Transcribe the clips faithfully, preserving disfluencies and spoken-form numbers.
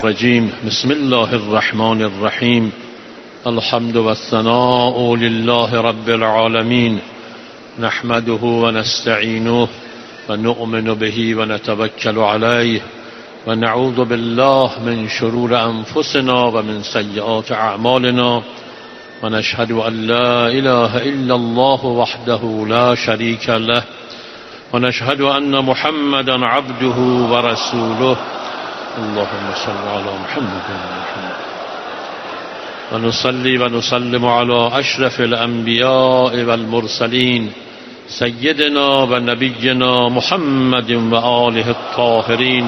الرجيم بسم الله الرحمن الرحيم الحمد والثناء لله رب العالمين نحمده ونستعينه ونؤمن به ونتوكل عليه ونعوذ بالله من شرور أنفسنا ومن سيئات أعمالنا ونشهد أن لا إله إلا الله وحده لا شريك له ونشهد أن محمدا عبده ورسوله اللهم صل على محمد ونصلي ونسلم على أشرف الأنبياء والمرسلين سيدنا ونبينا محمد وآله الطاهرين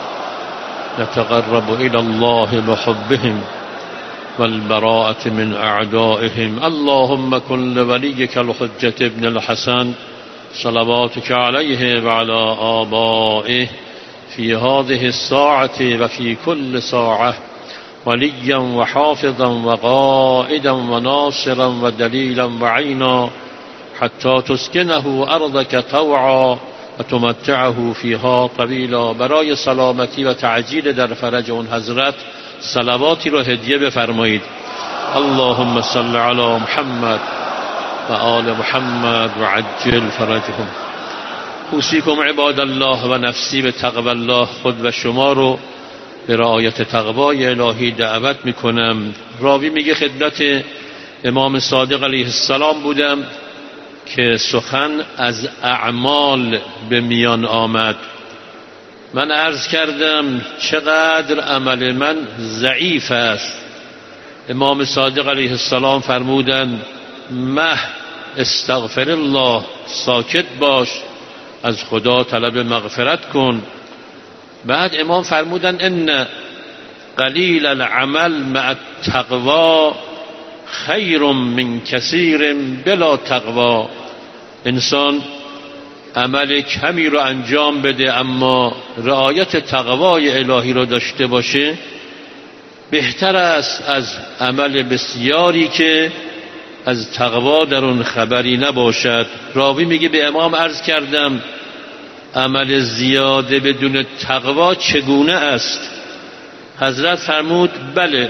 نتقرب إلى الله بحبهم والبراءة من أعدائهم اللهم كن لوليك الحجة ابن الحسن صلواتك عليه وعلى آبائه في هذه الساعة وفي كل ساعة وليا وحافظا وقائدا وناصرا ودليلا وعينا حتى تسكنه أرضك طوعا وتمتعه فيها طویلا. برای سلامتی و تعجیل در فرج اون حضرت صلواتی رو هدیه بفرمایید. اللهم صل علی محمد و آل محمد و عجل فرجهم. اوصیکم عباد الله و نفسی به تقوی الله. خود و شما رو به رعایت تقوای الهی دعوت میکنم. راوی میگه خدمت امام صادق علیه السلام بودم که سخن از اعمال به میان آمد. من عرض کردم چقدر عمل من ضعیف است. امام صادق علیه السلام فرمودند مه استغفر الله، ساکت باش، از خدا طلب مغفرت کن. بعد امام فرمودند ان قلیل العمل مع التقوی خیر من کثیر بلا تقوی. انسان عمل کمی رو انجام بده اما رعایت تقوای الهی رو داشته باشه بهتر است از عمل بسیاری که از تقوا در اون خبری نباشد. راوی میگه به امام عرض کردم عمل زیاده بدون تقوا چگونه است؟ حضرت فرمود بله،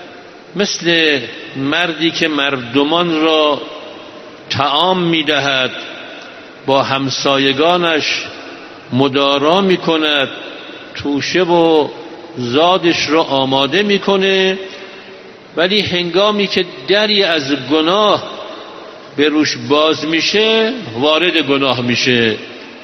مثل مردی که مردمان را طعام میدهد، با همسایگانش مدارا میکند، توشه و زادش را آماده میکنه، ولی هنگامی که دری از گناه به روش باز میشه وارد گناه میشه.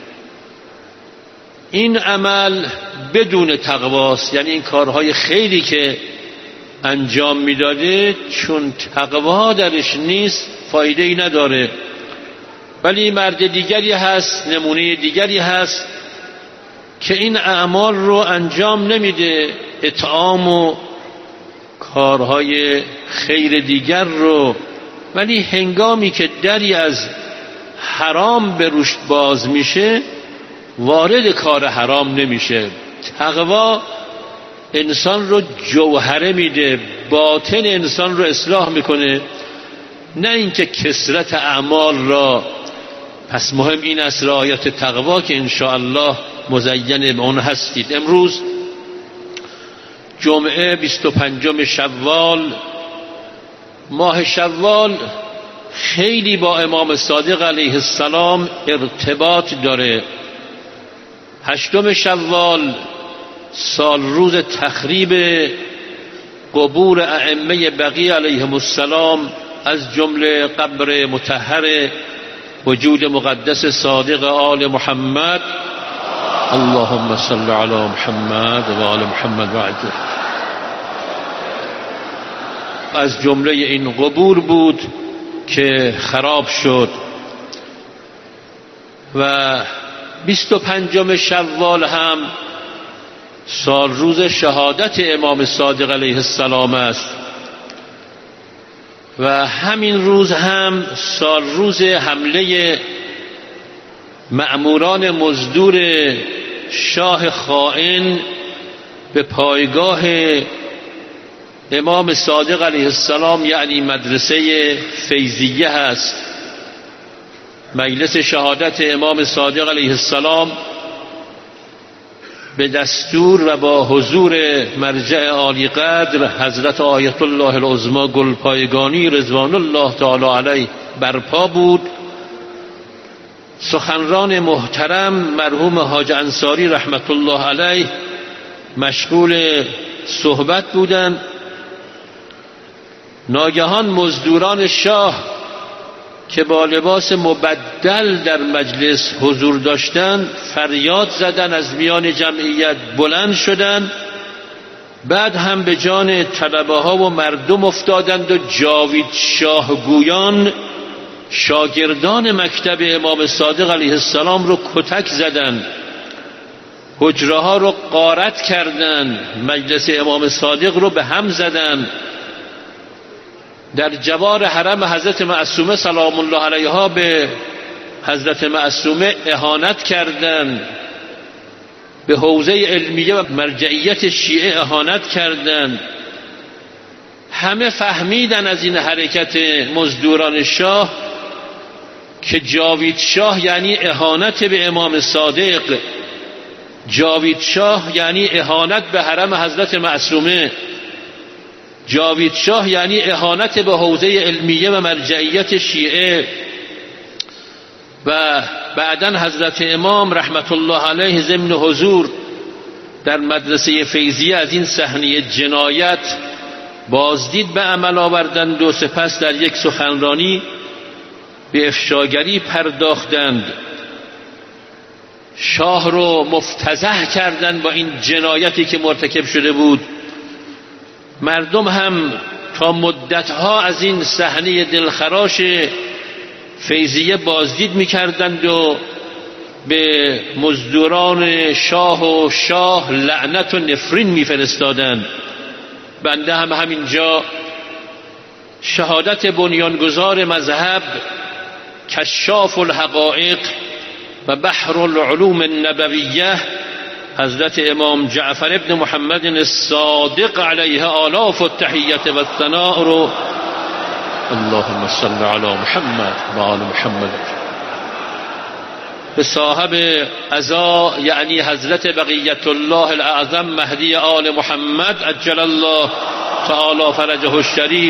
این عمل بدون تقواست، یعنی این کارهای خیلی که انجام میداده چون تقوا درش نیست فایده ای نداره. ولی مرد دیگری هست، نمونه دیگری هست که این اعمال رو انجام نمیده، اطعام و کارهای خیر دیگر رو، ولی هنگامی که دری از حرام به روش باز میشه وارد کار حرام نمیشه. تقوا انسان رو جوهره میده، باطن انسان رو اصلاح میکنه، نه اینکه کثرت اعمال را. پس مهم این است رعایت تقوا که انشاءالله مزین به اون هستید. امروز جمعه بیست و پنجم شوال، ماه شوال خیلی با امام صادق علیه السلام ارتباط داره. هشتم شوال سال روز تخریب قبور ائمه بقیع علیهم السلام، از جمله قبر مطهر وجود مقدس صادق آل محمد. اللهم صل علی محمد و آل محمد و عجل. از جمله این قبور بود که خراب شد. و بیست و پنجم شوال هم سال روز شهادت امام صادق علیه السلام است و همین روز هم سال روز حمله مأموران مزدور شاه خائن به پایگاه امام صادق علیه السلام، یعنی مدرسه فیضیه هست. مجلس شهادت امام صادق علیه السلام به دستور و با حضور مرجع عالی قدر حضرت آیت الله العظمی گلپایگانی رضوان الله تعالی علیه برپا بود. سخنران محترم مرحوم حاج انصاری رحمت الله علیه مشغول صحبت بودند. ناگهان مزدوران شاه که با لباس مبدل در مجلس حضور داشتند فریاد زدند، از میان جمعیت بلند شدند، بعد هم به جان طلبه ها و مردم افتادند و جاوید شاه گویان شاگردان مکتب امام صادق علیه السلام رو کتک زدند، حجره ها رو غارت کردند، مجلس امام صادق رو به هم زدند، در جوار حرم حضرت معصومه سلام الله علیها به حضرت معصومه اهانت کردند، به حوزه علمیه و مرجعیت شیعه اهانت کردند. همه فهمیدن از این حرکت مزدوران شاه که جاوید شاه یعنی اهانت به امام صادق، جاوید شاه یعنی اهانت به حرم حضرت معصومه، جاوید شاه یعنی اهانت به حوزه علمیه و مرجعیت شیعه. و بعداً حضرت امام رحمت الله علیه ضمن حضور در مدرسه فیضیه از این صحنه جنایت بازدید به عمل آوردند و سپس در یک سخنرانی به افشاگری پرداختند، شاه رو مفتضح کردند با این جنایتی که مرتکب شده بود. مردم هم تا مدتها از این صحنه دلخراش فیضیه بازدید می‌کردند و به مزدوران شاه و شاه لعنت و نفرین می‌فرستادند. بنده هم همینجا شهادت بنیانگذار مذهب، کشاف الحقائق و بحر العلوم النبویه حضرت امام جعفر ابن محمد الصادق علیه آلاف التحیت و الثناء رو اللهم صل علی محمد و آل محمد به صاحب عزا یعنی حضرت بقیت الله الاعظم مهدی آل محمد عجل الله تعالی فرجه الشریف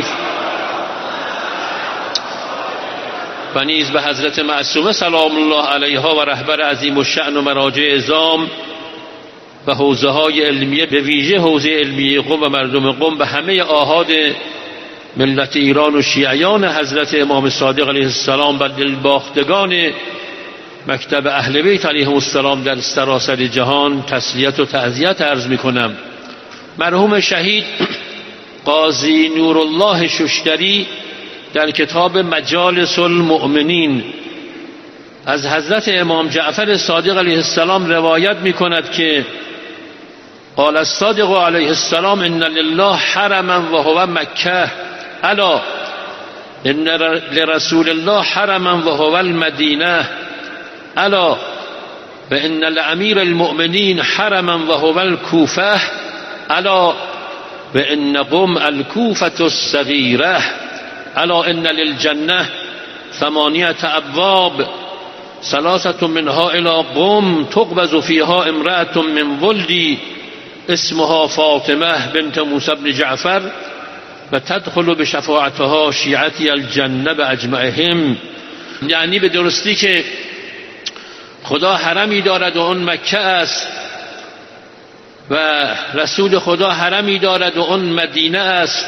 و نیز به حضرت معصومه سلام الله علیها و رهبر عظیم الشأن و مراجع عظام و حوزه های علمیه، به ویژه حوزه علمیه قم و مردم قم، به همه آحاد ملت ایران و شیعیان حضرت امام صادق علیه السلام و دلباختگان مکتب اهل بیت علیهم السلام در سراسر جهان تسلیت و تعزیت عرض می کنم. مرحوم شهید قاضی نورالله ششتری در کتاب مجالس المؤمنین از حضرت امام جعفر صادق علیه السلام روایت می کند که قال الصادق علیه السلام ان لله حرما و هو مکه الا ان لرسول الله حرما و هو المدینه الا و ان لامیر المؤمنین حرما و هو الکوفه الا و ان قم الکوفه الصغیره الا ان للجنه ثمانیه ابواب ثلاثه منها الى قم تقبض فيها امرأة من ولدي اسمها فاطمه بنت موسی بن جعفر و تدخل به شفاعتها شیعتی الجنه باجمعهم. یعنی به درستی که خدا حرمی دارد و اون مکه است و رسول خدا حرمی دارد و اون مدینه است،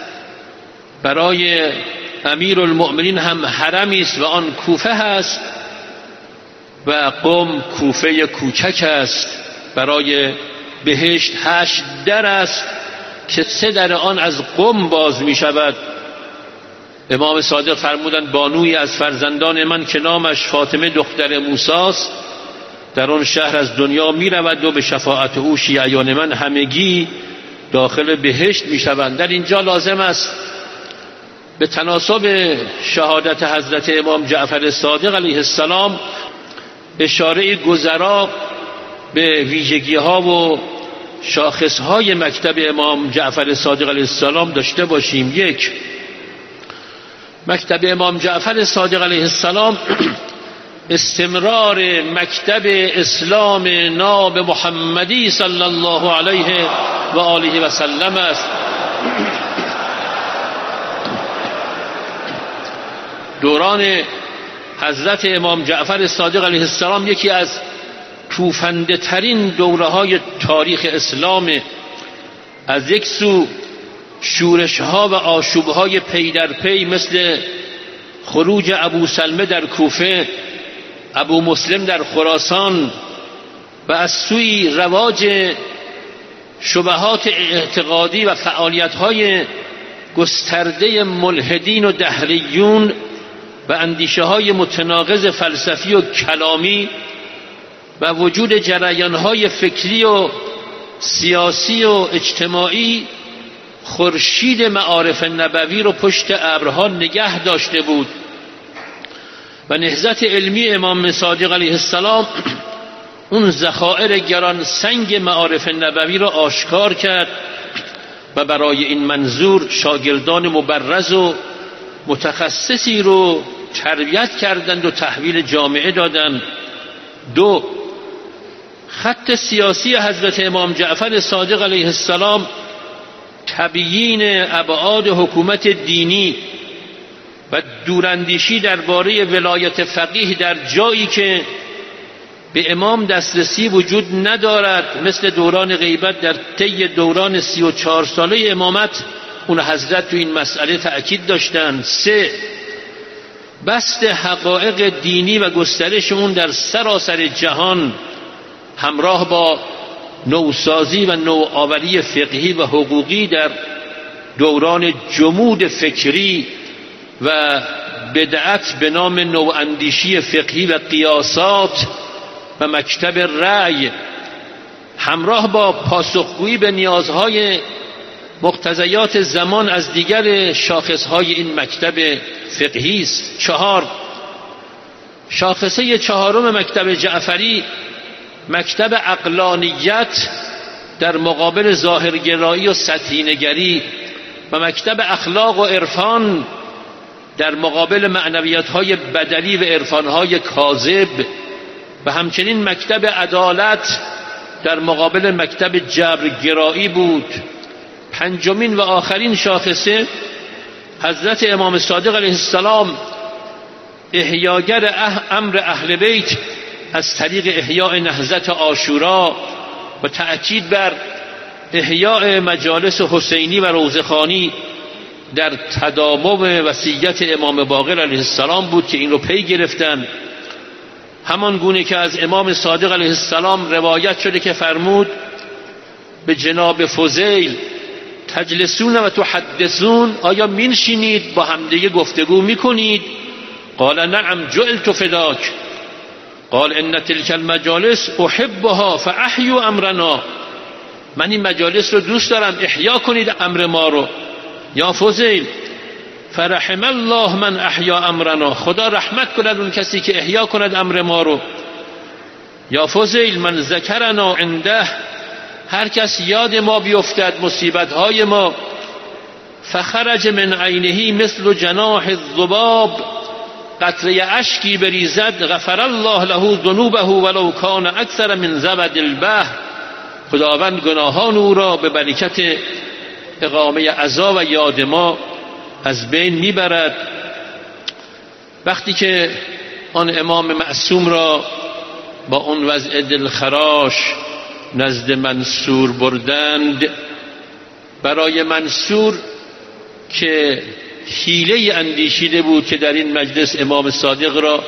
برای امیر المؤمنین هم حرمی است و آن کوفه است و قم کوفه کوچک است. برای بهشت هشت در است که سه در آن از قم باز می شود. امام صادق فرمودند بانوی از فرزندان من که نامش فاطمه دختر موسی است در آن شهر از دنیا می رود و به شفاعت او شیعیان من همگی داخل بهشت می شوند. در اینجا لازم است به تناسب شهادت حضرت امام جعفر صادق علیه السلام اشاره گذرا به ویژگی ها و شاخص های مکتب امام جعفر صادق علیه السلام داشته باشیم. یک، مکتب امام جعفر صادق علیه السلام استمرار مکتب اسلام ناب محمدی صلی الله علیه و آله و سلم است. دوران حضرت امام جعفر صادق علیه السلام یکی از توفنده ترین دوره های تاریخ اسلام. از یک سو شورش ها و آشوب های پی در پی مثل خروج ابو سلمه در کوفه، ابو مسلم در خراسان، و از سوی رواج شبهات اعتقادی و فعالیت های گسترده ملحدین و دهریون و اندیشه های متناقض فلسفی و کلامی و وجود جریان های فکری و سیاسی و اجتماعی خورشید معارف نبوی رو پشت ابرها نگه داشته بود و نهضت علمی امام صادق علیه السلام اون ذخایر گران سنگ معارف نبوی را آشکار کرد و برای این منظور شاگردان مبرز و متخصصی رو تربیت کردند و تحویل جامعه دادند. دو، خط سیاسی حضرت امام جعفر صادق علیه السلام تبیین ابعاد حکومت دینی و دوراندیشی درباره ولایت فقیه در جایی که به امام دسترسی وجود ندارد، مثل دوران غیبت در طی دوران سی و چهار ساله امامت، اون حضرت تو این مسئله تأکید داشتند. سه، بسط حقایق دینی و گسترش اون در سراسر جهان همراه با نوسازی و نوآوری فقهی و حقوقی در دوران جمود فکری و بدعت به نام نواندیشی فقهی و قیاسات و مکتب رأی، همراه با پاسخگویی به نیازهای مقتضیات زمان از دیگر شاخصهای این مکتب فقهی است. چهار، شاخصه چهارم مکتب جعفری مکتب عقلانیت در مقابل ظاهرگرایی و سطحی نگری و مکتب اخلاق و عرفان در مقابل معنویت‌های بدلی و عرفان‌های کاذب و همچنین مکتب عدالت در مقابل مکتب جبرگرایی بود. پنجمین و آخرین شاخصه حضرت امام صادق علیه السلام احیاگر امر اهل بیت از طریق احیاء نهضت عاشورا و تأکید بر احیاء مجالس حسینی و روضه‌خوانی در تداوم وصیت امام باقر علیه السلام بود که این رو پی گرفتن. همان گونه که از امام صادق علیه السلام روایت شده که فرمود به جناب فضیل تجلسون و تحدثون، آیا مینشینید با همدیگه گفتگو میکنید؟ قال نعم جعلت فداک. قال ان تلك المجالس احبها فاحیوا امرنا، من این مجالس رو دوست دارم، احیا کنید امر ما رو. یا فضیل فرحم الله من احیا امرنا، خدا رحمت کند اون کسی که احیا کند امر ما رو. یا فضیل من ذکرنا عنده، هر کس یاد ما بیفتد مصیبت های ما، فخرج من عینه مثل جناح الذباب، قطره اشکی بریزد، غفر الله له ذنوبه ولو کان اکثر من زبد البحر، خداوند گناهان او را به برکت اقامه عزا و یاد ما از بین میبرد. وقتی که آن امام معصوم را با اون وضع دلخراش نزد منصور بردند، برای منصور که حیله اندیشیده بود که در این مجلس امام صادق را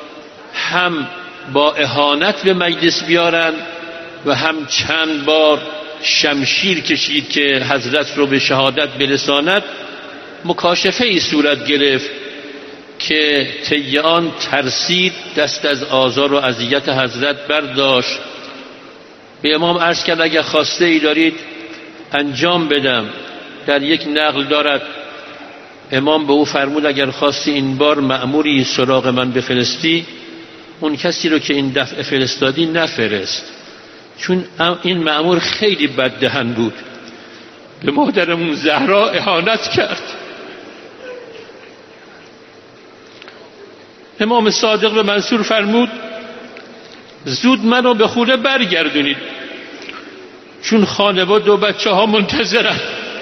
هم با اهانت به مجلس بیارن و هم چند بار شمشیر کشید که حضرت رو به شهادت برساند، مکاشفه ای صورت گرفت که طی آن ترسید، دست از آزار و اذیت حضرت برداشت. به امام عرض کرد اگر خواسته ای دارید انجام بدم. در یک نقل دارد امام به او فرمود اگر خواستی این بار مأموری سراغ من بفرستی، اون کسی رو که این دفعه فرستادی نفرست، چون این مأمور خیلی بددهن بود، به مادرمون زهرا اهانت کرد. امام صادق به منصور فرمود زود منو به خونه برگردونید، چون خانواده و بچه ها منتظرن.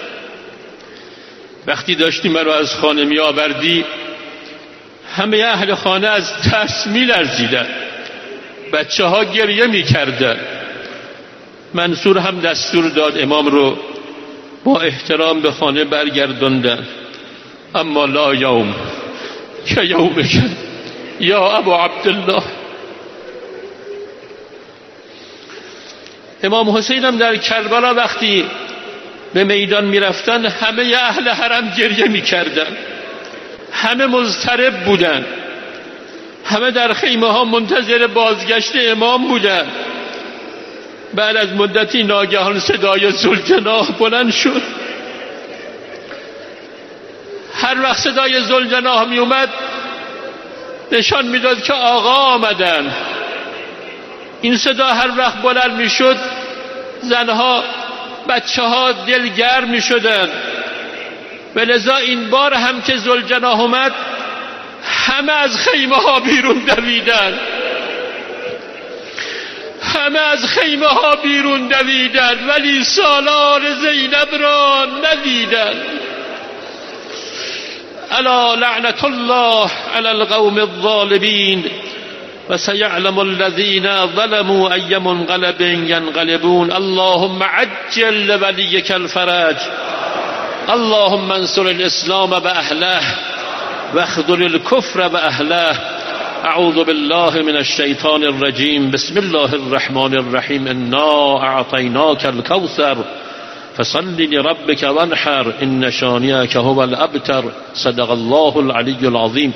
وقتی داشتی منو از خانه می آوردی همه اهل خانه از ترس می لرزیدن، بچه ها گریه می کردن. منصور هم دستور داد امام رو با احترام به خانه برگردوندن. اما لا یوم که یومک یا ابا عبدالله. امام حسین هم در کربلا وقتی به میدان می رفتن همه اهل حرم گریه می کردن، همه مضطرب بودن، همه در خیمه ها منتظر بازگشت امام بودن. بعد از مدتی ناگهان صدای ذوالجناح بلند شد. هر وقت صدای ذوالجناح می اومد نشان میداد که آقا آمدن. این صدا هر وقت بلند می شد زنها بچه ها دلگرم می شدن. و لذا این بار هم که ذوالجناح اومد همه از خیمه ها بیرون دویدن، همه از خیمه ها بیرون دویدن، ولی سالار زینب را ندیدن. الا لعنت الله علی القوم الظالمین و سیعلم الذین ظلموا ای منقلب ینقلبون. اللهم عجل لولیک الفرج، اللهم انصر الاسلام و اهله واخذل الكفر و اهله. اعوذ بالله من الشیطان الرجیم. بسم الله الرحمن الرحیم. انا اعطیناک الکوثر فصل لربك وانحر ان شانئك هو الابتر. صدق الله العلی العظیم.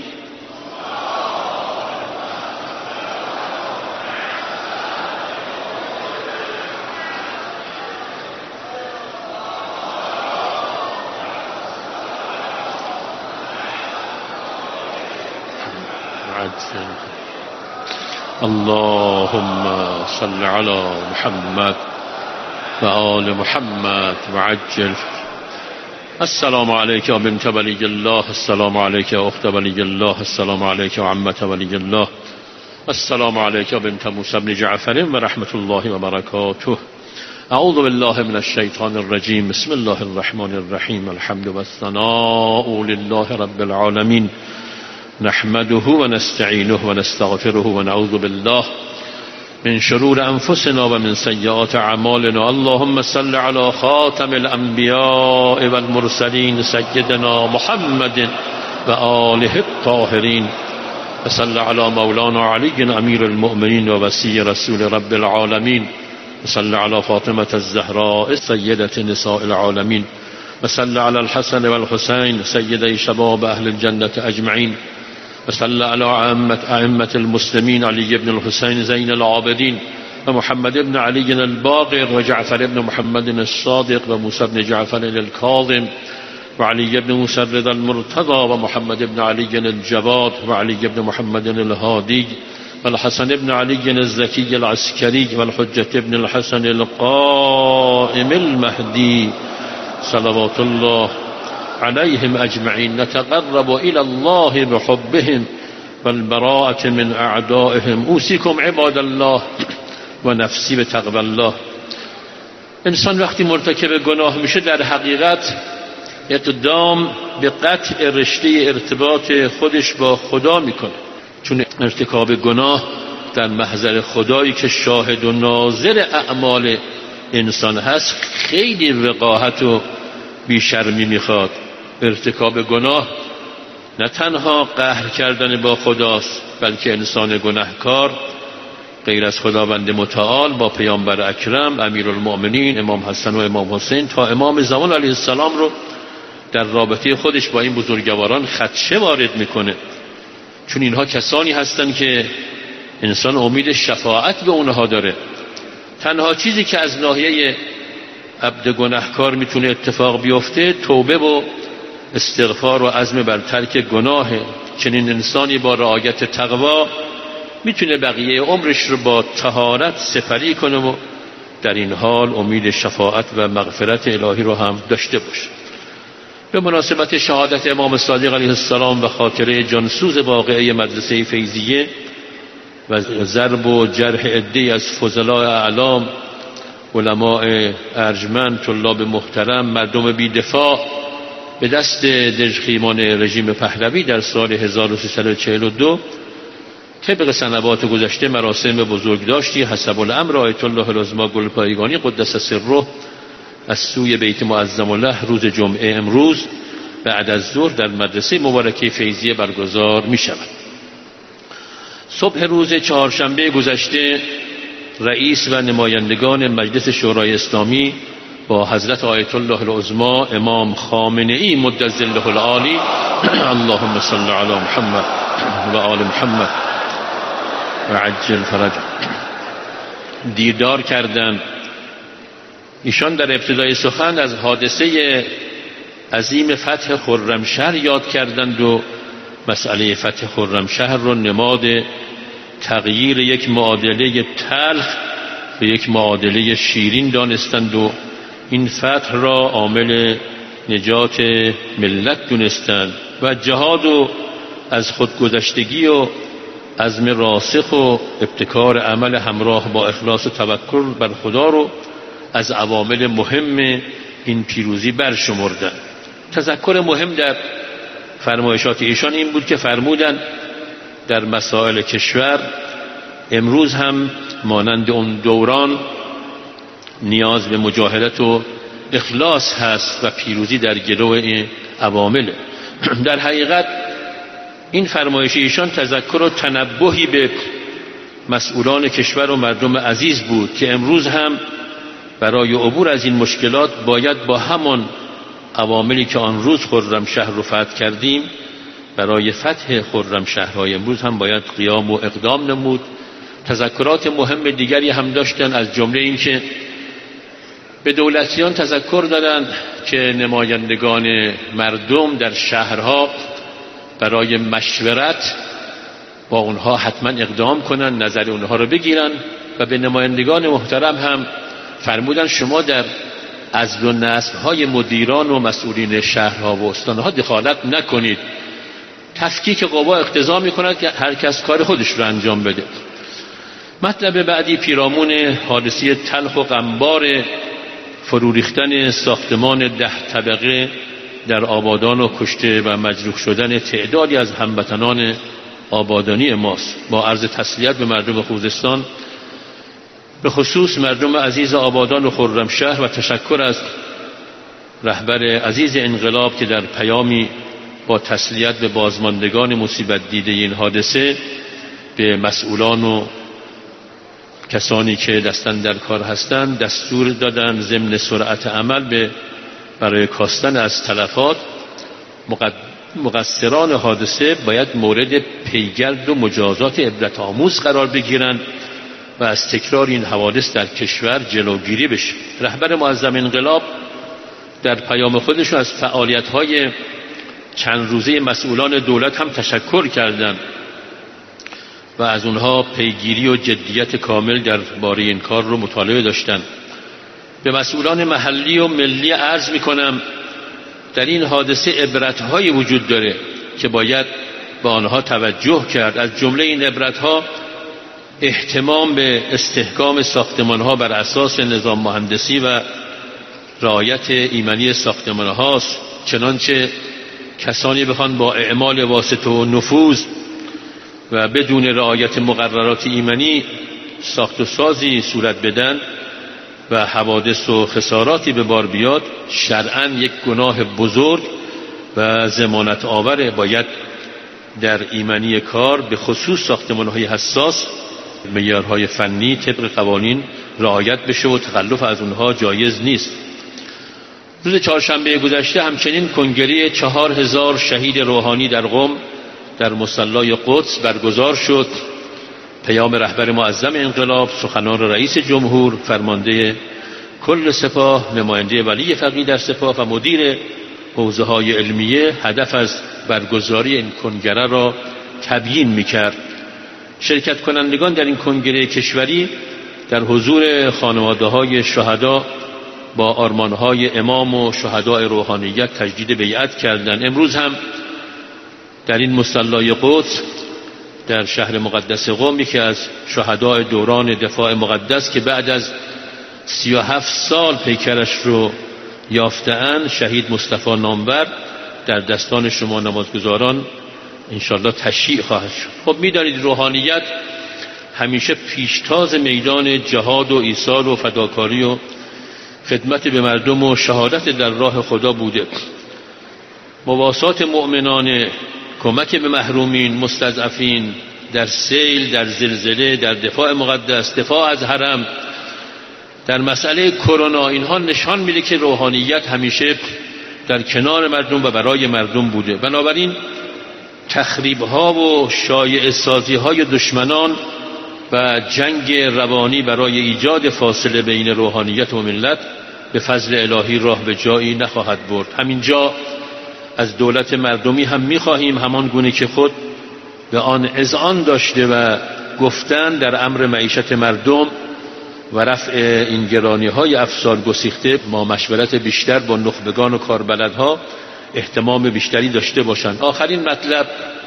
اللهم صل على محمد و آل محمد و عجل. السلام علیک بنت ولی الله، السلام علیک اخت ولی الله، السلام علیک عمت ولی الله، السلام علیک بنت موسی بن جعفر و رحمت الله و برکاته. اعوذ بالله من الشیطان الرجیم. بسم الله الرحمن الرحیم. الحمد والثناء لله رب العالمین، نحمده و نستعینه و نستغفره و نعوذ بالله من شرور انفسنا و من سیئات اعمالنا. اللهم صل علی خاتم الانبیاء والمرسلین سیدنا محمد و آله الطاهرین و صل علی مولانا علی امیر المؤمنین و وصی رسول رب العالمین و صل علی فاطمة الزهراء سیدة نساء العالمین و صل علی الحسن والحسین سیدی شباب اهل الجنة اجمعین و صل علی ائمة المسلمین علی بن الحسین زین العابدین و محمد بن علی الباقر و جعفر بن محمد الصادق و موسی بن جعفر الكاظم و علی بن موسی الرضا المرتضى و محمد بن علی الجواد و علی بن محمد الهادی و الحسن بن علی الزکی العسکری و الحجة بن الحسن القائم المهدی صلوات الله عليهم اجمعین. نتقرب الى الله بحبهم والبراءة من اعدائهم. اوصیکم عباد الله و نفسی بتقوی الله. انسان وقتی مرتکب گناه میشه در حقیقت اقدام به قطع رشته ارتباط خودش با خدا میکنه، چون ارتکاب گناه در محضر خدایی که شاهد و ناظر اعمال انسان هست خیلی وقاحت و بیشرمی میخواد. ارتکاب گناه نه تنها قهر کردن با خداست، بلکه انسان گناهکار غیر از خداوند متعال با پیامبر اکرم امیرالمؤمنین امام حسن و امام حسین تا امام زمان علیه السلام رو در رابطه خودش با این بزرگواران خدشه وارد میکنه، چون اینها کسانی هستند که انسان امید شفاعت به اونها داره. تنها چیزی که از ناحیه عبد گناهکار میتونه اتفاق بیفته توبه و استغفار و عزم بر ترک گناهه. چنین انسانی با رعایت تقوا میتونه بقیه عمرش رو با طهارت سپری کنه و در این حال امید شفاعت و مغفرت الهی رو هم داشته باشه. به مناسبت شهادت امام صادق علیه السلام و خاطره جانسوز واقعه مدرسه فیضیه و ضرب و جرح عده‌ای از فضلاء اعلام، علماء ارجمند، طلاب محترم، مردم بی‌دفاع به دست دژخیمان رژیم پهلوی در سال هزار و سیصد و چهل و دو طبق سنوات گذشته مراسم بزرگداشتی حسب الامر آیت الله العظمی گلپایگانی قدس سره از سوی بیت معظم الله روز جمعه امروز بعد از ظهر در مدرسه مبارکه فیضیه برگزار می شود. صبح روز چهارشنبه گذشته رئیس و نمایندگان مجلس شورای اسلامی با حضرت آیت الله العظمی امام خامنه‌ای مد ظله العالی اللهم صل علی محمد و آل محمد و عجل فرج دیدار کردند. ایشان در ابتدای سخن از حادثه عظیم فتح خرمشهر یاد کردند و مسئله فتح خرمشهر را نماد تغییر یک معادله تلخ به یک معادله شیرین دانستند و این فتح را عامل نجات ملت دونستند و جهاد و از خودگذشتگی و عزم راسخ و ابتکار عمل همراه با اخلاص و توکل بر خدا رو از عوامل مهم این پیروزی برشمردند. تذکر مهم در فرمایشات ایشان این بود که فرمودند در مسائل کشور امروز هم مانند اون دوران نیاز به مجاهدت و اخلاص هست و پیروزی در گرو این عوامل. در حقیقت این فرمایش ایشان تذکر و تنبهی به مسئولان کشور و مردم عزیز بود که امروز هم برای عبور از این مشکلات باید با همان عواملی که آن روز خرمشهر رو فتح کردیم برای فتح خرمشهرهای امروز هم باید قیام و اقدام نمود. تذکرات مهم دیگری هم داشتن، از جمله این که به دولتیان تذکر دادند که نمایندگان مردم در شهرها برای مشورت با اونها حتما اقدام کنند، نظر اونها رو بگیرن و به نمایندگان محترم هم فرمودن شما در عزل و نصب‌های مدیران و مسئولین شهرها و استانها دخالت نکنید. تفکیک قوا اقتضا می‌کند که هر کس کار خودش رو انجام بده. مطلب بعدی پیرامون حادثه تلخ و غمبار فرو ریختن ساختمان ده طبقه در آبادان و کشته و مجروح شدن تعدادی از هموطنان آبادانی ماست. با عرض تسلیت به مردم خوزستان، به خصوص مردم عزیز آبادان و خرمشهر، و تشکر از رهبر عزیز انقلاب که در پیامی با تسلیت به بازماندگان مصیبت دیده این حادثه به مسئولان و کسانی که دستن در کار هستند دستور دادن ضمن سرعت عمل به برای کاستن از تلفات مقصران حادثه باید مورد پیگرد و مجازات عبرت آموز قرار بگیرند و از تکرار این حوادث در کشور جلوگیری بشه. رهبر معظم انقلاب در پیام خودش از فعالیت‌های چند روزه مسئولان دولت هم تشکر کردند و از اونها پیگیری و جدیت کامل در باره این کار رو مطالبه داشتند. به مسئولان محلی و ملی عرض میکنم در این حادثه عبرت‌هایی وجود داره که باید به آنها توجه کرد. از جمله این عبرت‌ها اهتمام به استحکام ساختمان‌ها بر اساس نظام مهندسی و رعایت ایمنی ساختمان‌هاست، چنانچه کسانی بخوان با اعمال واسطه و نفوذ و بدون رعایت مقررات ایمنی ساخت و سازی صورت بدن و حوادث و خساراتی به بار بیاد، شرعاً یک گناه بزرگ و ضمانت آور. باید در ایمنی کار به خصوص ساختمان‌های حساس معیارهای فنی طبق قوانین رعایت بشه و تخلف از اونها جایز نیست. روز چهارشنبه گذشته همچنین کنگره چهار هزار شهید روحانی در قم در مصلی قدس برگزار شد. پیام رهبر معظم انقلاب، سخنان رئیس جمهور، فرمانده کل سپاه، نماینده ولی فقیه در سپاه و مدیر حوزه‌های علمیه هدف از برگزاری این کنگره را تبیین می‌کرد. شرکت کنندگان در این کنگره کشوری در حضور خانواده‌های شهدا با آرمانهای امام و شهداء روحانیت تجدید بیعت کردند. امروز هم در این مصلی قدس در شهر مقدس قم یکی از شهداء دوران دفاع مقدس که بعد از سی و هفت سال پیکرش رو یافته‌اند، شهید مصطفی نامور، در دستان شما نمازگزاران انشالله تشییع خواهد شد. خب می‌دانید روحانیت همیشه پیشتاز میدان جهاد و ایثار و فداکاری و خدمت به مردم و شهادت در راه خدا بوده. مواسات مؤمنان، کمک به محرومین، مستضعفین، در سیل، در زلزله، در دفاع مقدس، دفاع از حرم، در مسئله کرونا، اینها نشان میده که روحانیت همیشه در کنار مردم و برای مردم بوده. بنابراین تخریب‌ها و شایعه سازی‌های دشمنان و جنگ روانی برای ایجاد فاصله بین روحانیت و ملت به فضل الهی راه به جایی نخواهد برد. همینجا از دولت مردمی هم می‌خواهیم همان گونه که خود به آن اذعان داشته و گفتن در امر معیشت مردم و رفع این گرانی‌های افسار گسیخته، ما مشورت بیشتر با نخبگان و کاربلدها اهتمام بیشتری داشته باشند. آخرین مطلب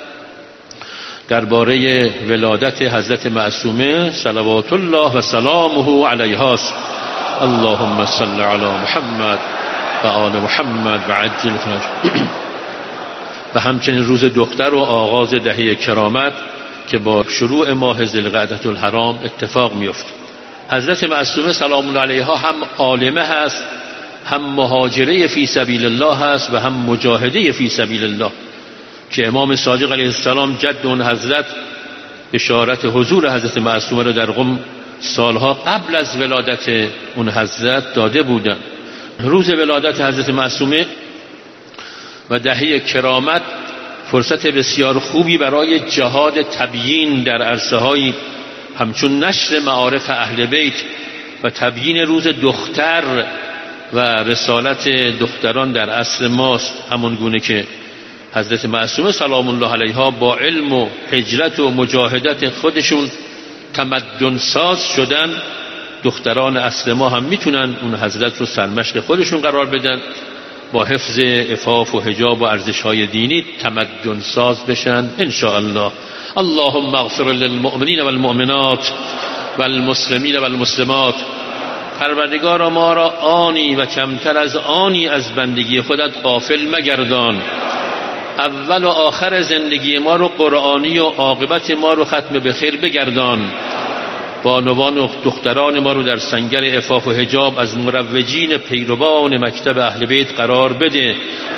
درباره ولادت حضرت معصومه صلوات الله و سلامه علیها است. اللهم صل علی محمد و آل محمد و عجل فرج. و همچنین روز دختر و آغاز دهه کرامت که با شروع ماه ذوالقعده الحرام اتفاق میفته. حضرت معصومه سلام الله علیها هم عالمه هست، هم مهاجره فی سبیل الله هست و هم مجاهده فی سبیل الله که امام صادق علیه السلام جد اون حضرت اشارت حضور حضرت معصومه را در قم سالها قبل از ولادت اون حضرت داده بودند. روز ولادت حضرت معصومه و دهه کرامت فرصت بسیار خوبی برای جهاد تبیین در عرصه‌های همچون نشر معارف اهل بیت و تبیین روز دختر و رسالت دختران در عصر ماست، همون گونه که حضرت معصومه سلام الله علیها با علم و هجرت و مجاهدت خودشون تمدن ساز شدن. دختران عصر ما هم میتونن اون حضرت رو سرمشق خودشون قرار بدن، با حفظ عفاف و حجاب و ارزش‌های دینی تمدن ساز بشن ان شاء الله. اللهم اغفر للمؤمنین والمؤمنات والمسلمین والمسلمات. پروردگارا ما را آنی و کمتر از آنی از بندگی خودت غافل مگردان. اول و آخر زندگی ما رو قرآنی و عاقبت ما رو ختم به خیر بگردان. بانوان و دختران ما رو در سنگر عفاف و حجاب از مروجین پیروان مکتب اهل بیت قرار بده.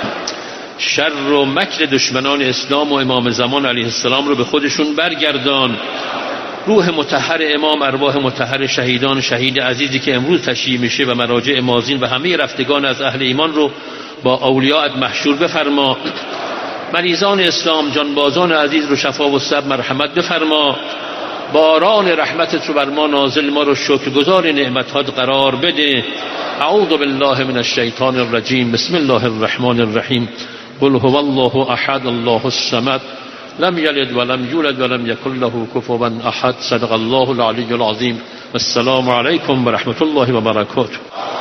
شر و مکر دشمنان اسلام و امام زمان علیه السلام رو به خودشون برگردان. روح مطهر امام، ارواح مطهر شهیدان، شهید عزیزی که امروز تشییع میشه و مراجع ماضین و همه رفتگان از اهل ایمان رو با اولیاءت محشور بفرما. مریضان اسلام، جانبازان عزیز رو شفا و صبر مرحمت بفرما. باران رحمتت رو بر ما نازل، ما رو شکرگزار نعمتات قرار بده. اعوذ بالله من الشیطان الرجیم. بسم الله الرحمن الرحیم. قل هو الله احد الله الصمد لم یلد ولم یولد ولم یکن له کفوا احد. صدق الله العلی العظیم. السلام علیکم و رحمت الله و برکاته.